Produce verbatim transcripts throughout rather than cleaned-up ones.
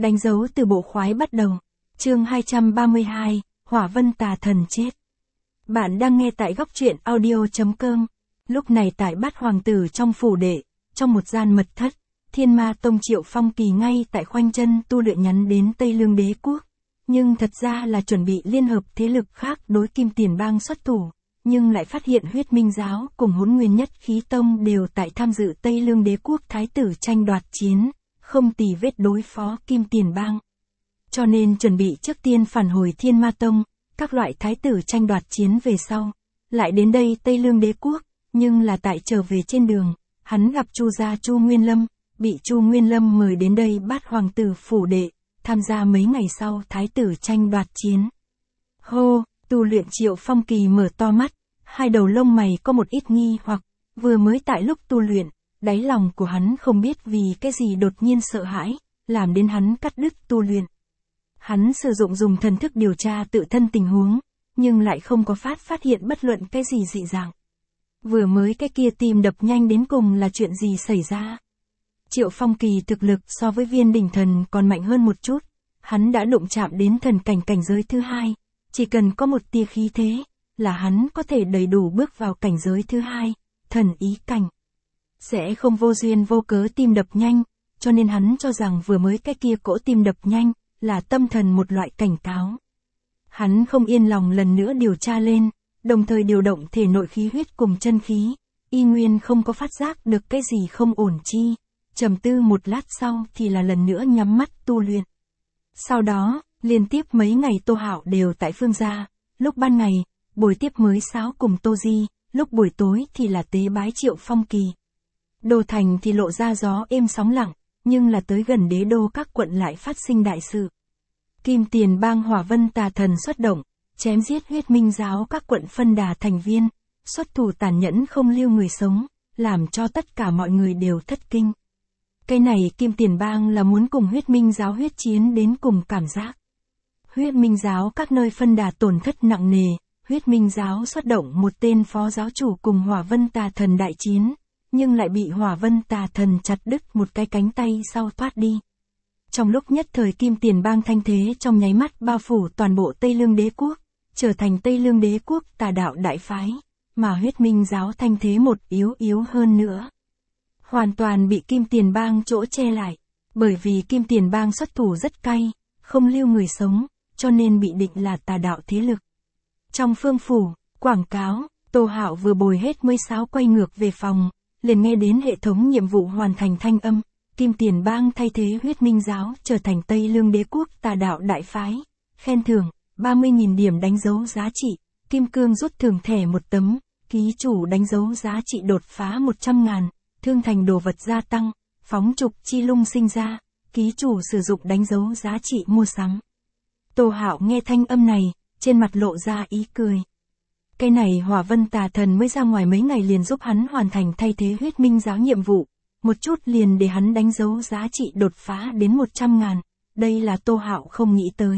Đánh dấu từ bộ khoái bắt đầu. Chương hai trăm ba mươi hai, Hỏa Vân Tà Thần chết. Bạn đang nghe tại góc truyện audio chấm com. Lúc này tại Bát Hoàng tử trong phủ đệ, trong một gian mật thất, Thiên Ma Tông Triệu Phong Kỳ ngay tại khoanh chân tu luyện nhắn đến Tây Lương Đế quốc. Nhưng thật ra là chuẩn bị liên hợp thế lực khác đối Kim Tiền Bang xuất thủ, nhưng lại phát hiện Huyết Minh Giáo cùng Hỗn Nguyên Nhất Khí Tông đều tại tham dự Tây Lương Đế quốc thái tử tranh đoạt chiến, không tì vết đối phó Kim Tiền Bang. Cho nên chuẩn bị trước tiên phản hồi Thiên Ma Tông, các loại thái tử tranh đoạt chiến về sau, lại đến đây Tây Lương Đế quốc, nhưng là tại trở về trên đường, hắn gặp Chu gia Chu Nguyên Lâm, bị Chu Nguyên Lâm mời đến đây Bát Hoàng tử phủ đệ, tham gia mấy ngày sau thái tử tranh đoạt chiến. Hô, tu luyện Triệu Phong Kỳ mở to mắt, hai đầu lông mày có một ít nghi hoặc, vừa mới tại lúc tu luyện, đáy lòng của hắn không biết vì cái gì đột nhiên sợ hãi, làm đến hắn cắt đứt tu luyện. Hắn sử dụng dùng thần thức điều tra tự thân tình huống, nhưng lại không có phát phát hiện bất luận cái gì dị dạng. Vừa mới cái kia tim đập nhanh đến cùng là chuyện gì xảy ra? Triệu Phong Kỳ thực lực so với Viên Đỉnh Thần còn mạnh hơn một chút, hắn đã đụng chạm đến thần cảnh cảnh giới thứ hai, chỉ cần có một tia khí thế, là hắn có thể đầy đủ bước vào cảnh giới thứ hai, thần ý cảnh. Sẽ không vô duyên vô cớ tim đập nhanh, cho nên hắn cho rằng vừa mới cái kia cỗ tim đập nhanh, là tâm thần một loại cảnh cáo. Hắn không yên lòng lần nữa điều tra lên, đồng thời điều động thể nội khí huyết cùng chân khí, y nguyên không có phát giác được cái gì không ổn chi. Trầm tư một lát sau thì là lần nữa nhắm mắt tu luyện. Sau đó, liên tiếp mấy ngày Tô Hạo đều tại Phương gia, lúc ban ngày, buổi tiếp mới sáo cùng Tô Di, lúc buổi tối thì là tế bái Triệu Phong Kỳ. Đô thành thì lộ ra gió êm sóng lặng, nhưng là tới gần đế đô các quận lại phát sinh đại sự. Kim Tiền Bang Hỏa Vân Tà Thần xuất động, chém giết Huyết Minh Giáo các quận phân đà thành viên, xuất thủ tàn nhẫn không lưu người sống, làm cho tất cả mọi người đều thất kinh. Cái này Kim Tiền Bang là muốn cùng Huyết Minh Giáo huyết chiến đến cùng cảm giác. Huyết Minh Giáo các nơi phân đà tổn thất nặng nề, Huyết Minh Giáo xuất động một tên phó giáo chủ cùng Hỏa Vân Tà Thần đại chiến, nhưng lại bị Hỏa Vân Tà Thần chặt đứt một cái cánh tay sau thoát đi. Trong lúc nhất thời Kim Tiền Bang thanh thế trong nháy mắt bao phủ toàn bộ Tây Lương Đế quốc, trở thành Tây Lương Đế quốc tà đạo đại phái, mà Huyết Minh Giáo thanh thế một yếu yếu hơn nữa. Hoàn toàn bị Kim Tiền Bang chỗ che lại, bởi vì Kim Tiền Bang xuất thủ rất cay, không lưu người sống, cho nên bị định là tà đạo thế lực. Trong phương phủ, quảng cáo, Tô Hạo vừa bồi hết mới sáo quay ngược về phòng, liền nghe đến hệ thống nhiệm vụ hoàn thành thanh âm, Kim Tiền Bang thay thế Huyết Minh Giáo trở thành Tây Lương Đế quốc tà đạo đại phái, khen thưởng, ba mươi nghìn điểm đánh dấu giá trị, kim cương rút thưởng thẻ một tấm, ký chủ đánh dấu giá trị đột phá một trăm ngàn. Thương thành đồ vật gia tăng, phóng trục chi lung sinh ra, ký chủ sử dụng đánh dấu giá trị mua sắm. Tô Hạo nghe thanh âm này, trên mặt lộ ra ý cười. Cái này Hỏa Vân Tà Thần mới ra ngoài mấy ngày liền giúp hắn hoàn thành thay thế Huyết Minh Giáo nhiệm vụ, một chút liền để hắn đánh dấu giá trị đột phá đến một trăm ngàn, đây là Tô Hạo không nghĩ tới.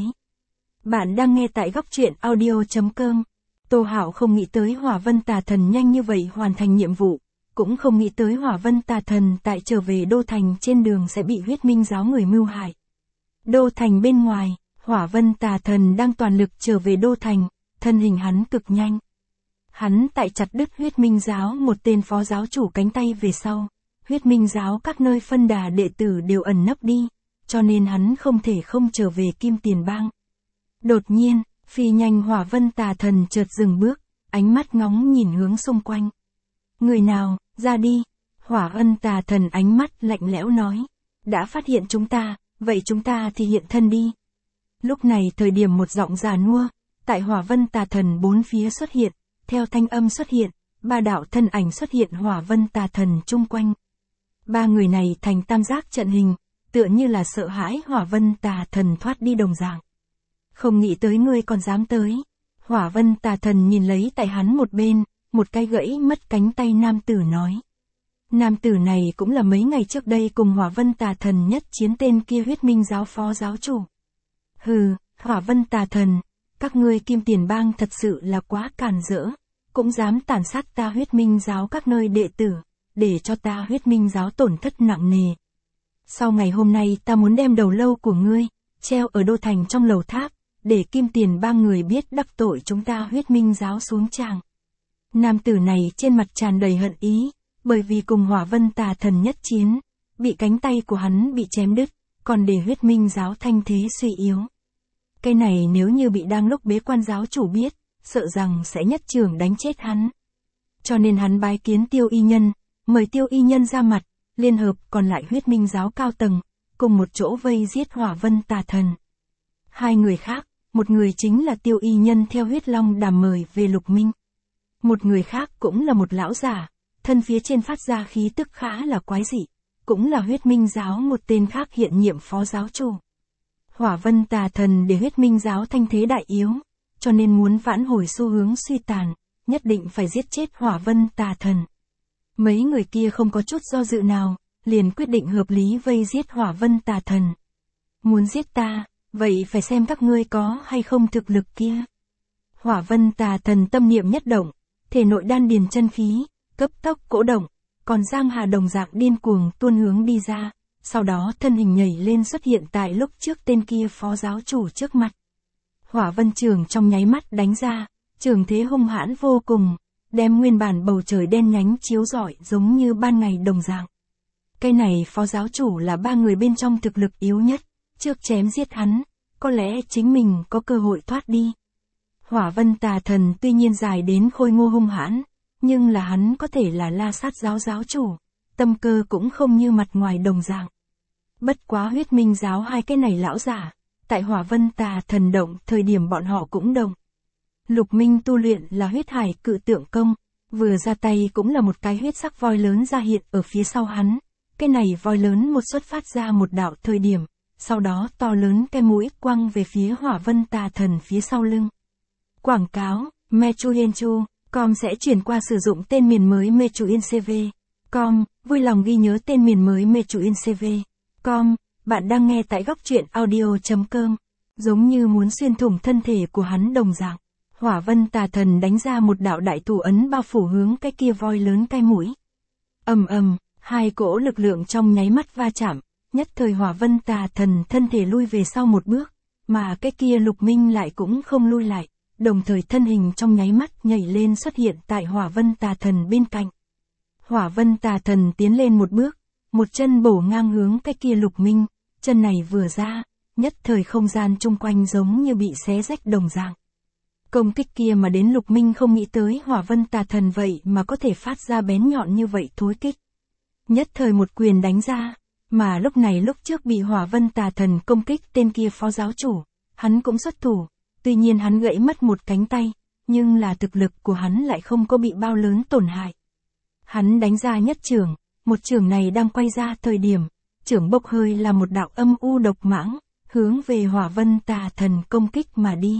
Bạn đang nghe tại góc truyện audio chấm com. Tô Hạo không nghĩ tới Hỏa Vân Tà Thần nhanh như vậy hoàn thành nhiệm vụ. Cũng không nghĩ tới Hỏa Vân Tà Thần tại trở về Đô Thành trên đường sẽ bị Huyết Minh Giáo người mưu hại. Đô Thành bên ngoài, Hỏa Vân Tà Thần đang toàn lực trở về Đô Thành, thân hình hắn cực nhanh. Hắn tại chặt đứt Huyết Minh Giáo một tên phó giáo chủ cánh tay về sau, Huyết Minh Giáo các nơi phân đà đệ tử đều ẩn nấp đi, cho nên hắn không thể không trở về Kim Tiền Bang. Đột nhiên, phi nhanh Hỏa Vân Tà Thần chợt dừng bước, ánh mắt ngóng nhìn hướng xung quanh. Người nào, ra đi. Hỏa Vân Tà Thần ánh mắt lạnh lẽo nói. Đã phát hiện chúng ta, vậy chúng ta thì hiện thân đi. Lúc này thời điểm một giọng già nua, tại Hỏa Vân Tà Thần bốn phía xuất hiện, theo thanh âm xuất hiện, ba đạo thân ảnh xuất hiện Hỏa Vân Tà Thần chung quanh. Ba người này thành tam giác trận hình, tựa như là sợ hãi Hỏa Vân Tà Thần thoát đi đồng dạng. Không nghĩ tới ngươi còn dám tới. Hỏa Vân Tà Thần nhìn lấy tại hắn một bên, một cái gãy mất cánh tay nam tử nói. Nam tử này cũng là mấy ngày trước đây cùng Hỏa Vân Tà Thần nhất chiến tên kia Huyết Minh Giáo phó giáo chủ. Hừ, Hỏa Vân Tà Thần, các ngươi Kim Tiền Bang thật sự là quá càn rỡ, cũng dám tàn sát ta Huyết Minh Giáo các nơi đệ tử, để cho ta Huyết Minh Giáo tổn thất nặng nề. Sau ngày hôm nay ta muốn đem đầu lâu của ngươi, treo ở đô thành trong lầu tháp, để kim tiền ba người biết đắc tội chúng ta Huyết Minh giáo xuống tràng. Nam tử này trên mặt tràn đầy hận ý, bởi vì cùng Hỏa Vân Tà Thần nhất chiến, bị cánh tay của hắn bị chém đứt, còn để Huyết Minh giáo thanh thế suy yếu. Cái này nếu như bị đang lúc bế quan giáo chủ biết, sợ rằng sẽ nhất trường đánh chết hắn. Cho nên hắn bái kiến Tiêu Y Nhân, mời Tiêu Y Nhân ra mặt, liên hợp còn lại Huyết Minh giáo cao tầng, cùng một chỗ vây giết Hỏa Vân Tà Thần. Hai người khác, một người chính là Tiêu Y Nhân theo Huyết Long Đàm mời về Lục Minh. Một người khác cũng là một lão giả, thân phía trên phát ra khí tức khá là quái dị, cũng là Huyết Minh giáo một tên khác hiện nhiệm phó giáo chủ. Hỏa Vân Tà Thần để Huyết Minh giáo thanh thế đại yếu, cho nên muốn vãn hồi xu hướng suy tàn, nhất định phải giết chết Hỏa Vân Tà Thần. Mấy người kia không có chút do dự nào, liền quyết định hợp lý vây giết Hỏa Vân Tà Thần. Muốn giết ta, vậy phải xem các ngươi có hay không thực lực kia. Hỏa Vân Tà Thần tâm niệm nhất động, thể nội đan điền chân khí, cấp tốc cỗ động, còn Giang Hà đồng dạng điên cuồng tuôn hướng đi ra, sau đó thân hình nhảy lên xuất hiện tại lúc trước tên kia phó giáo chủ trước mặt. Hỏa Vân Trường trong nháy mắt đánh ra, trường thế hung hãn vô cùng, đem nguyên bản bầu trời đen nhánh chiếu rọi giống như ban ngày đồng dạng. Cái này phó giáo chủ là ba người bên trong thực lực yếu nhất, trước chém giết hắn, có lẽ chính mình có cơ hội thoát đi. Hỏa Vân Tà Thần tuy nhiên dài đến khôi ngô hung hãn, nhưng là hắn có thể là La Sát giáo giáo chủ, tâm cơ cũng không như mặt ngoài đồng dạng. Bất quá Huyết Minh giáo hai cái này lão giả, tại Hỏa Vân Tà Thần động thời điểm bọn họ cũng động. Lục Minh tu luyện là huyết hải cự tượng công, vừa ra tay cũng là một cái huyết sắc voi lớn ra hiện ở phía sau hắn. Cái này voi lớn một xuất phát ra một đạo thời điểm, sau đó to lớn cái mũi quăng về phía Hỏa Vân Tà Thần phía sau lưng. Quảng cáo, Mechuyenchu, com sẽ chuyển qua sử dụng tên miền mới Mechuyencv. Com, vui lòng ghi nhớ tên miền mới Mechuyencv. Com, bạn đang nghe tại góc truyện audio.com. Giống như muốn xuyên thủng thân thể của hắn đồng dạng. Hỏa Vân Tà Thần đánh ra một đạo đại thủ ấn bao phủ hướng cái kia voi lớn cái mũi. Ầm ầm, hai cỗ lực lượng trong nháy mắt va chạm, nhất thời Hỏa Vân Tà Thần thân thể lui về sau một bước, mà cái kia Lục Minh lại cũng không lui lại, đồng thời thân hình trong nháy mắt nhảy lên xuất hiện tại Hỏa Vân Tà Thần bên cạnh. Hỏa Vân Tà Thần tiến lên một bước, một chân bổ ngang hướng cái kia Lục Minh, chân này vừa ra, nhất thời không gian chung quanh giống như bị xé rách đồng dạng. Công kích kia mà đến Lục Minh không nghĩ tới Hỏa Vân Tà Thần vậy mà có thể phát ra bén nhọn như vậy thối kích. Nhất thời một quyền đánh ra, mà lúc này lúc trước bị Hỏa Vân Tà Thần công kích tên kia phó giáo chủ, hắn cũng xuất thủ, tuy nhiên hắn gãy mất một cánh tay, nhưng là thực lực của hắn lại không có bị bao lớn tổn hại. Hắn đánh ra nhất chưởng, một chưởng này đang quay ra thời điểm, chưởng bốc hơi là một đạo âm u độc mãng, hướng về Hỏa Vân Tà Thần công kích mà đi.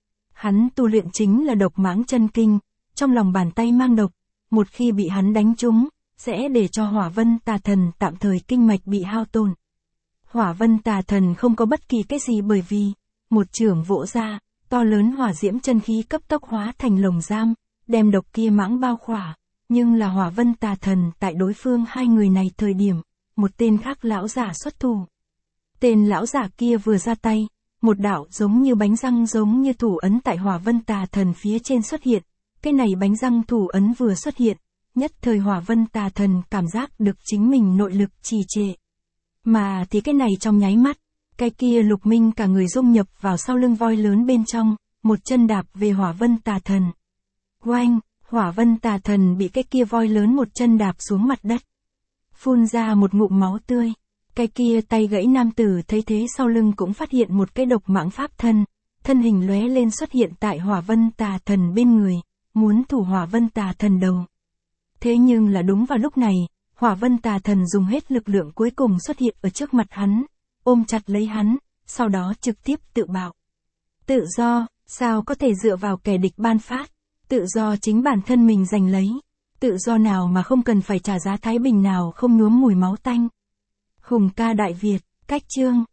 Hắn tu luyện chính là độc mãng chân kinh, trong lòng bàn tay mang độc, một khi bị hắn đánh trúng, sẽ để cho Hỏa Vân Tà Thần tạm thời kinh mạch bị hao tổn. Hỏa Vân Tà Thần không có bất kỳ cái gì bởi vì, một chưởng vỗ ra, to lớn hỏa diễm chân khí cấp tốc hóa thành lồng giam, đem độc kia mãng bao khỏa, nhưng là Hỏa Vân Tà Thần tại đối phương hai người này thời điểm, một tên khác lão giả xuất thủ. Tên lão giả kia vừa ra tay, một đạo giống như bánh răng giống như thủ ấn tại Hỏa Vân Tà Thần phía trên xuất hiện, cái này bánh răng thủ ấn vừa xuất hiện, nhất thời Hỏa Vân Tà Thần cảm giác được chính mình nội lực trì trệ. Mà thì cái này trong nháy mắt, cái kia Lục Minh cả người dung nhập vào sau lưng voi lớn bên trong, một chân đạp về Hỏa Vân Tà Thần. Oanh, Hỏa Vân Tà Thần bị cái kia voi lớn một chân đạp xuống mặt đất. Phun ra một ngụm máu tươi. Cái kia tay gãy nam tử thấy thế sau lưng cũng phát hiện một cái độc mãng pháp thân, thân hình lóe lên xuất hiện tại Hỏa Vân Tà Thần bên người, muốn thủ Hỏa Vân Tà Thần đầu. Thế nhưng là đúng vào lúc này, Hỏa Vân Tà Thần dùng hết lực lượng cuối cùng xuất hiện ở trước mặt hắn, ôm chặt lấy hắn, sau đó trực tiếp tự bạo. Tự do, sao có thể dựa vào kẻ địch ban phát, tự do chính bản thân mình giành lấy, tự do nào mà không cần phải trả giá thái bình nào không nhuốm mùi máu tanh. Hùng ca Đại Việt, cách chương.